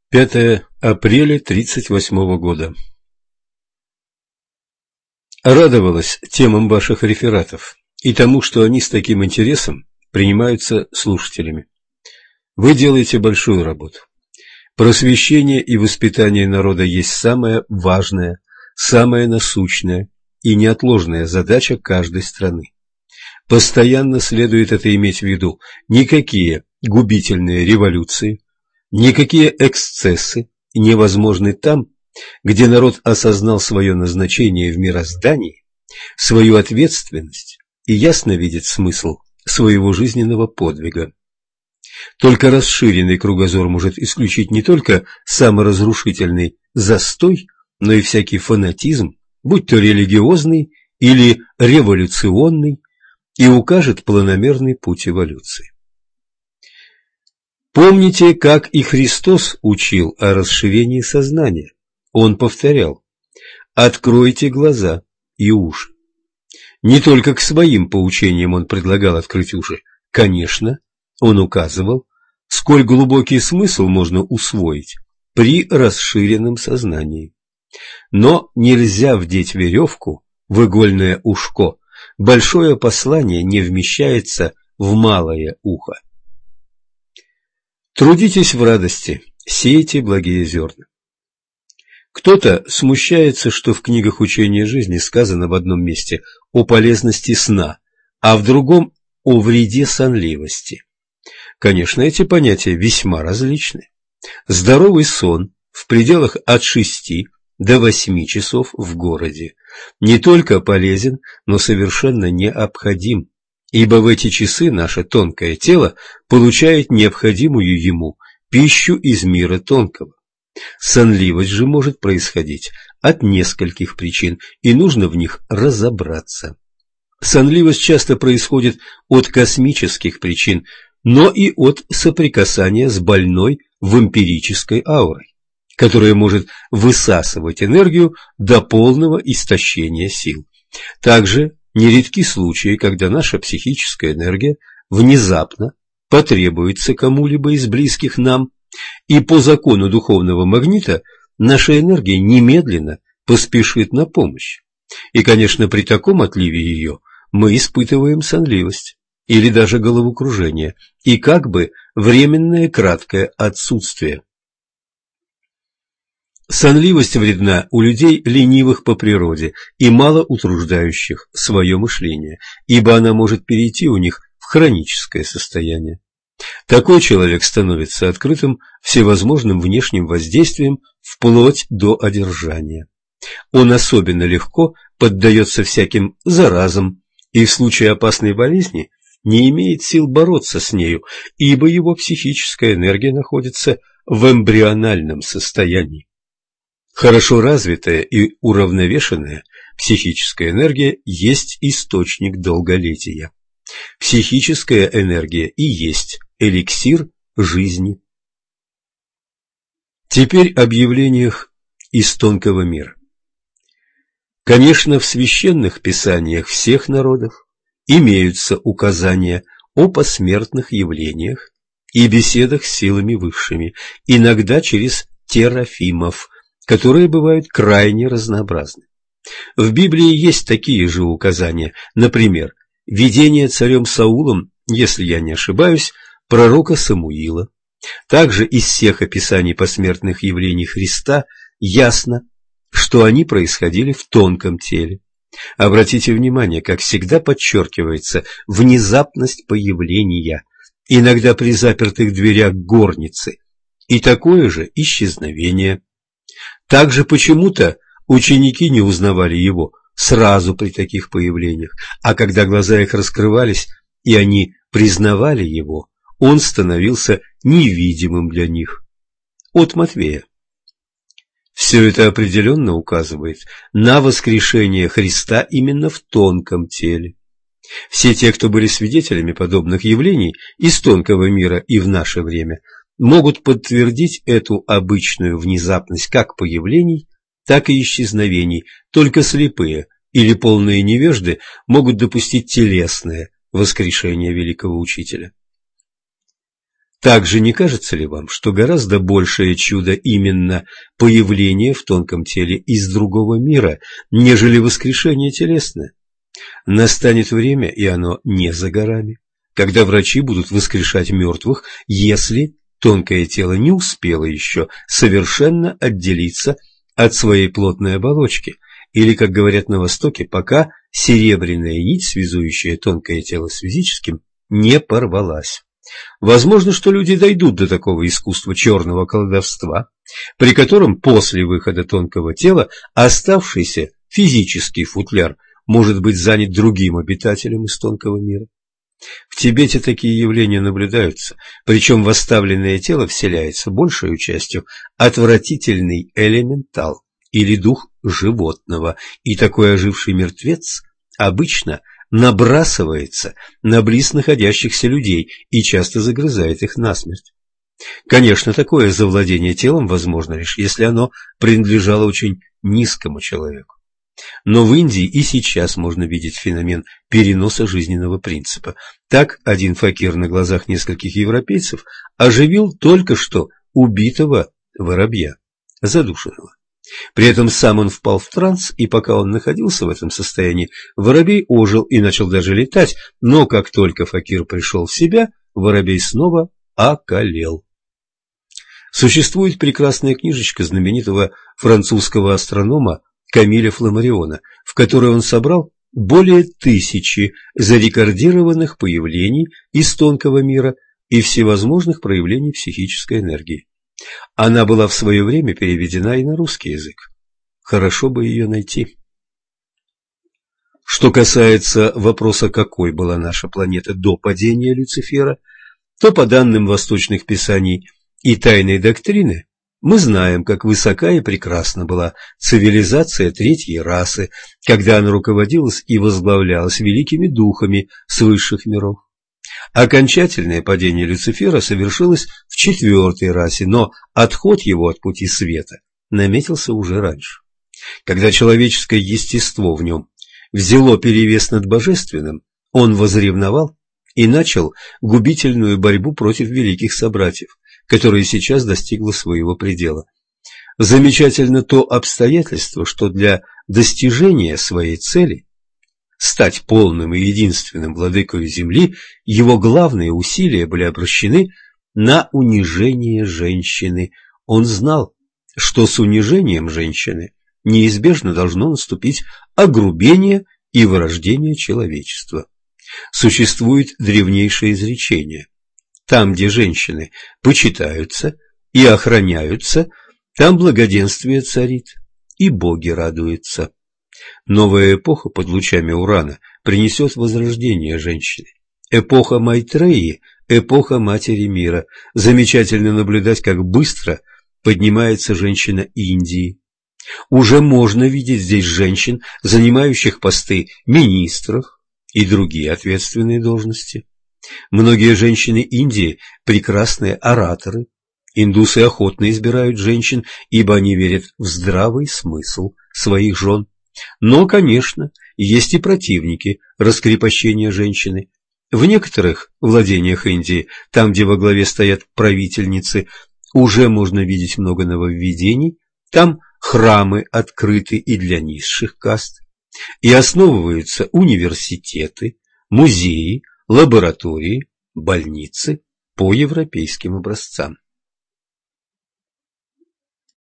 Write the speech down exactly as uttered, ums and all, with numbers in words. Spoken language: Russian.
пятое апреля тридцать восьмого года. Радовалась темам ваших рефератов и тому, что они с таким интересом принимаются слушателями. Вы делаете большую работу. Просвещение и воспитание народа есть самая важная, самая насущная и неотложная задача каждой страны. Постоянно следует это иметь в виду. Никакие губительные революции, никакие эксцессы невозможны там, где народ осознал свое назначение в мироздании, свою ответственность и ясно видит смысл своего жизненного подвига. Только расширенный кругозор может исключить не только саморазрушительный застой, но и всякий фанатизм, будь то религиозный или революционный, и укажет планомерный путь эволюции. Помните, как и Христос учил о расширении сознания. Он повторял: «Откройте глаза и уши». Не только к своим поучениям он предлагал открыть уши. Конечно, он указывал, сколь глубокий смысл можно усвоить при расширенном сознании. Но нельзя вдеть веревку в игольное ушко. Большое послание не вмещается в малое ухо. Трудитесь в радости, сейте благие зерна. Кто-то смущается, что в книгах учения жизни сказано в одном месте о полезности сна, а в другом о вреде сонливости. Конечно, эти понятия весьма различны. Здоровый сон в пределах от шести до восьми часов в городе не только полезен, но совершенно необходим, ибо в эти часы наше тонкое тело получает необходимую ему пищу из мира тонкого. Сонливость же может происходить от нескольких причин, и нужно в них разобраться. Сонливость часто происходит от космических причин, но и от соприкасания с больной вампирической аурой, которая может высасывать энергию до полного истощения сил. Также нередки случаи, когда наша психическая энергия внезапно потребуется кому-либо из близких нам, и по закону духовного магнита наша энергия немедленно поспешит на помощь. И, конечно, при таком отливе ее мы испытываем сонливость или даже головокружение и как бы временное краткое отсутствие. Сонливость вредна у людей ленивых по природе и мало утруждающих свое мышление, ибо она может перейти у них в хроническое состояние. Такой человек становится открытым всевозможным внешним воздействием вплоть до одержания. Он особенно легко поддается всяким заразам и в случае опасной болезни не имеет сил бороться с нею, ибо его психическая энергия находится в эмбриональном состоянии. Хорошо развитая и уравновешенная психическая энергия есть источник долголетия. Психическая энергия и есть эликсир жизни. Теперь об явлениях из тонкого мира. Конечно, в священных писаниях всех народов имеются указания о посмертных явлениях и беседах с силами высшими, иногда через терафимов, которые бывают крайне разнообразны. В Библии есть такие же указания, например, видение царем Саулом, если я не ошибаюсь, пророка Самуила. Также из всех описаний посмертных явлений Христа ясно, что они происходили в тонком теле. Обратите внимание, как всегда подчеркивается внезапность появления, иногда при запертых дверях горницы, и такое же исчезновение. Также почему-то ученики не узнавали его сразу при таких появлениях, а когда глаза их раскрывались, и они признавали его, он становился невидимым для них. От Матфея. Все это определенно указывает на воскрешение Христа именно в тонком теле. Все те, кто были свидетелями подобных явлений из тонкого мира и в наше время, могут подтвердить эту обычную внезапность как появлений, так и исчезновений. Только слепые или полные невежды могут допустить телесное воскрешение великого учителя. Также не кажется ли вам, что гораздо большее чудо именно появление в тонком теле из другого мира, нежели воскрешение телесное? Настанет время, и оно не за горами, когда врачи будут воскрешать мертвых, если тонкое тело не успело еще совершенно отделиться от своей плотной оболочки, или, как говорят на Востоке, пока серебряная нить, связующая тонкое тело с физическим, не порвалась. Возможно, что люди дойдут до такого искусства черного колдовства, при котором после выхода тонкого тела оставшийся физический футляр может быть занят другим обитателем из тонкого мира. В Тибете такие явления наблюдаются, причем в оставленное тело вселяется большей частью отвратительный элементал или дух животного, и такой оживший мертвец обычно набрасывается на близ находящихся людей и часто загрызает их насмерть. Конечно, такое завладение телом возможно лишь если оно принадлежало очень низкому человеку. Но в Индии и сейчас можно видеть феномен переноса жизненного принципа. Так один факир на глазах нескольких европейцев оживил только что убитого воробья, задушенного. При этом сам он впал в транс, и пока он находился в этом состоянии, воробей ожил и начал даже летать, но как только факир пришел в себя, воробей снова околел. Существует прекрасная книжечка знаменитого французского астронома Камиля Фламариона, в которой он собрал более тысячи зарекордированных появлений из тонкого мира и всевозможных проявлений психической энергии. Она была в свое время переведена и на русский язык. Хорошо бы ее найти. Что касается вопроса, какой была наша планета до падения Люцифера, то по данным восточных писаний и тайной доктрины мы знаем, как высока и прекрасна была цивилизация третьей расы, когда она руководилась и возглавлялась великими духами с высших миров. Окончательное падение Люцифера совершилось в четвертой расе, но отход его от пути света наметился уже раньше. Когда человеческое естество в нем взяло перевес над божественным, он возревновал и начал губительную борьбу против великих собратьев, которая сейчас достигла своего предела. Замечательно то обстоятельство, что для достижения своей цели стать полным и единственным владыкой земли, его главные усилия были обращены на унижение женщины. Он знал, что с унижением женщины неизбежно должно наступить огрубение и вырождение человечества. Существует древнейшее изречение: там, где женщины почитаются и охраняются, там благоденствие царит, и боги радуются. Новая эпоха под лучами Урана принесет возрождение женщины. Эпоха Майтреи, эпоха Матери Мира. Замечательно наблюдать, как быстро поднимается женщина Индии. Уже можно видеть здесь женщин, занимающих посты министров и другие ответственные должности. Многие женщины Индии – прекрасные ораторы. Индусы охотно избирают женщин, ибо они верят в здравый смысл своих жен. Но, конечно, есть и противники раскрепощения женщины. В некоторых владениях Индии, там, где во главе стоят правительницы, уже можно видеть много нововведений. Там храмы открыты и для низших каст, и основываются университеты, музеи, лаборатории, больницы по европейским образцам.